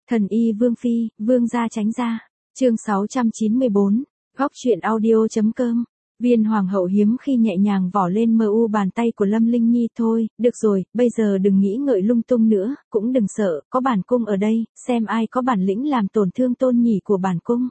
Thần y Vương Phi, Vương gia tránh ra. Chương 694, góc truyện audio.com. Viên hoàng hậu hiếm khi nhẹ nhàng vỏ lên mờ u bàn tay của Lâm Linh Nhi. Thôi, được rồi, bây giờ đừng nghĩ ngợi lung tung nữa, cũng đừng sợ, có bản cung ở đây, xem ai có bản lĩnh làm tổn thương tôn nhỉ của bản cung.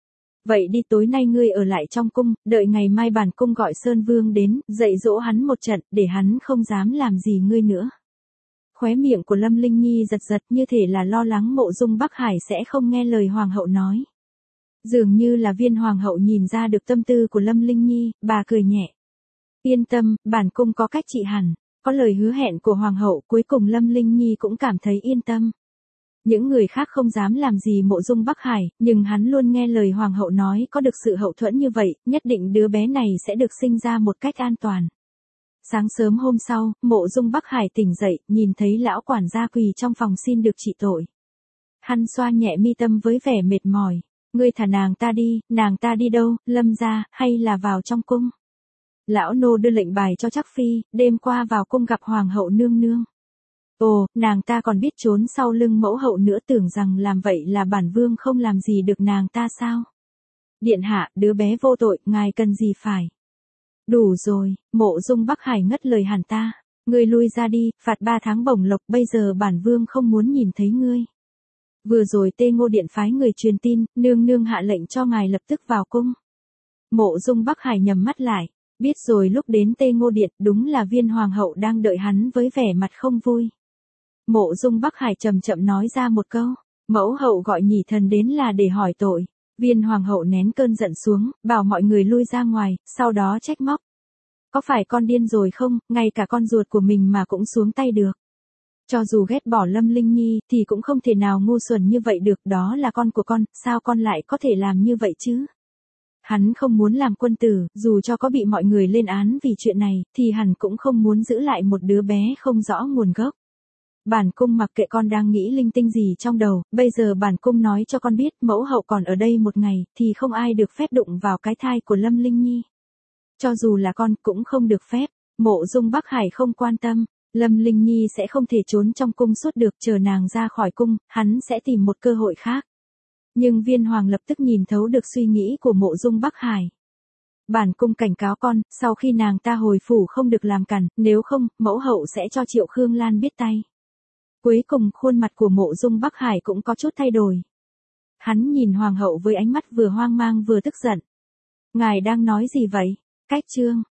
Vậy đi, tối nay ngươi ở lại trong cung, đợi ngày mai bản cung gọi Sơn Vương đến, dạy dỗ hắn một trận, để hắn không dám làm gì ngươi nữa. Khóe miệng của Lâm Linh Nhi giật giật, như thể là lo lắng Mộ Dung Bắc Hải sẽ không nghe lời hoàng hậu nói. Dường như là Viên hoàng hậu nhìn ra được tâm tư của Lâm Linh Nhi, bà cười nhẹ. Yên tâm, bản cung có cách trị hẳn. Có lời hứa hẹn của hoàng hậu, cuối cùng Lâm Linh Nhi cũng cảm thấy yên tâm. Những người khác không dám làm gì Mộ Dung Bắc Hải, nhưng hắn luôn nghe lời hoàng hậu nói, có được sự hậu thuẫn như vậy, nhất định đứa bé này sẽ được sinh ra một cách an toàn. Sáng sớm hôm sau, Mộ Dung Bắc Hải tỉnh dậy, nhìn thấy lão quản gia quỳ trong phòng xin được trị tội. Hắn xoa nhẹ mi tâm với vẻ mệt mỏi. Ngươi thả nàng ta đi đâu, Lâm gia, hay là vào trong cung? Lão nô đưa lệnh bài cho Trác Phi, đêm qua vào cung gặp hoàng hậu nương nương. Ồ, nàng ta còn biết trốn sau lưng mẫu hậu nữa, tưởng rằng làm vậy là bản vương không làm gì được nàng ta sao? Điện hạ, đứa bé vô tội, ngài cần gì phải? Đủ rồi, Mộ Dung Bắc Hải ngất lời hẳn ta. Ngươi lui ra đi, phạt 3 tháng bổng lộc, bây giờ bản vương không muốn nhìn thấy ngươi. Vừa rồi Tê Ngô Điện phái người truyền tin, nương nương hạ lệnh cho ngài lập tức vào cung. Mộ Dung Bắc Hải nhắm mắt lại, biết rồi lúc đến Tê Ngô Điện, đúng là Viên hoàng hậu đang đợi hắn với vẻ mặt không vui. Mộ Dung Bắc Hải chậm chậm nói ra một câu, mẫu hậu gọi nhị thần đến là để hỏi tội. Viên hoàng hậu nén cơn giận xuống, bảo mọi người lui ra ngoài, sau đó trách móc. Có phải con điên rồi không, ngay cả con ruột của mình mà cũng xuống tay được. Cho dù ghét bỏ Lâm Linh Nhi, thì cũng không thể nào ngu xuẩn như vậy được, đó là con của con, sao con lại có thể làm như vậy chứ? Hắn không muốn làm quân tử, dù cho có bị mọi người lên án vì chuyện này, thì hắn cũng không muốn giữ lại một đứa bé không rõ nguồn gốc. Bản cung mặc kệ con đang nghĩ linh tinh gì trong đầu, bây giờ bản cung nói cho con biết, mẫu hậu còn ở đây một ngày, thì không ai được phép đụng vào cái thai của Lâm Linh Nhi. Cho dù là con cũng không được phép. Mộ Dung Bắc Hải không quan tâm, Lâm Linh Nhi sẽ không thể trốn trong cung suốt được, chờ nàng ra khỏi cung, hắn sẽ tìm một cơ hội khác. Nhưng Viên hoàng lập tức nhìn thấu được suy nghĩ của Mộ Dung Bắc Hải. Bản cung cảnh cáo con, sau khi nàng ta hồi phủ không được làm cản, nếu không, mẫu hậu sẽ cho Triệu Khương Lan biết tay. Cuối cùng khuôn mặt của Mộ Dung Bắc Hải cũng có chút thay đổi. Hắn nhìn hoàng hậu với ánh mắt vừa hoang mang vừa tức giận. Ngài đang nói gì vậy? Cách chương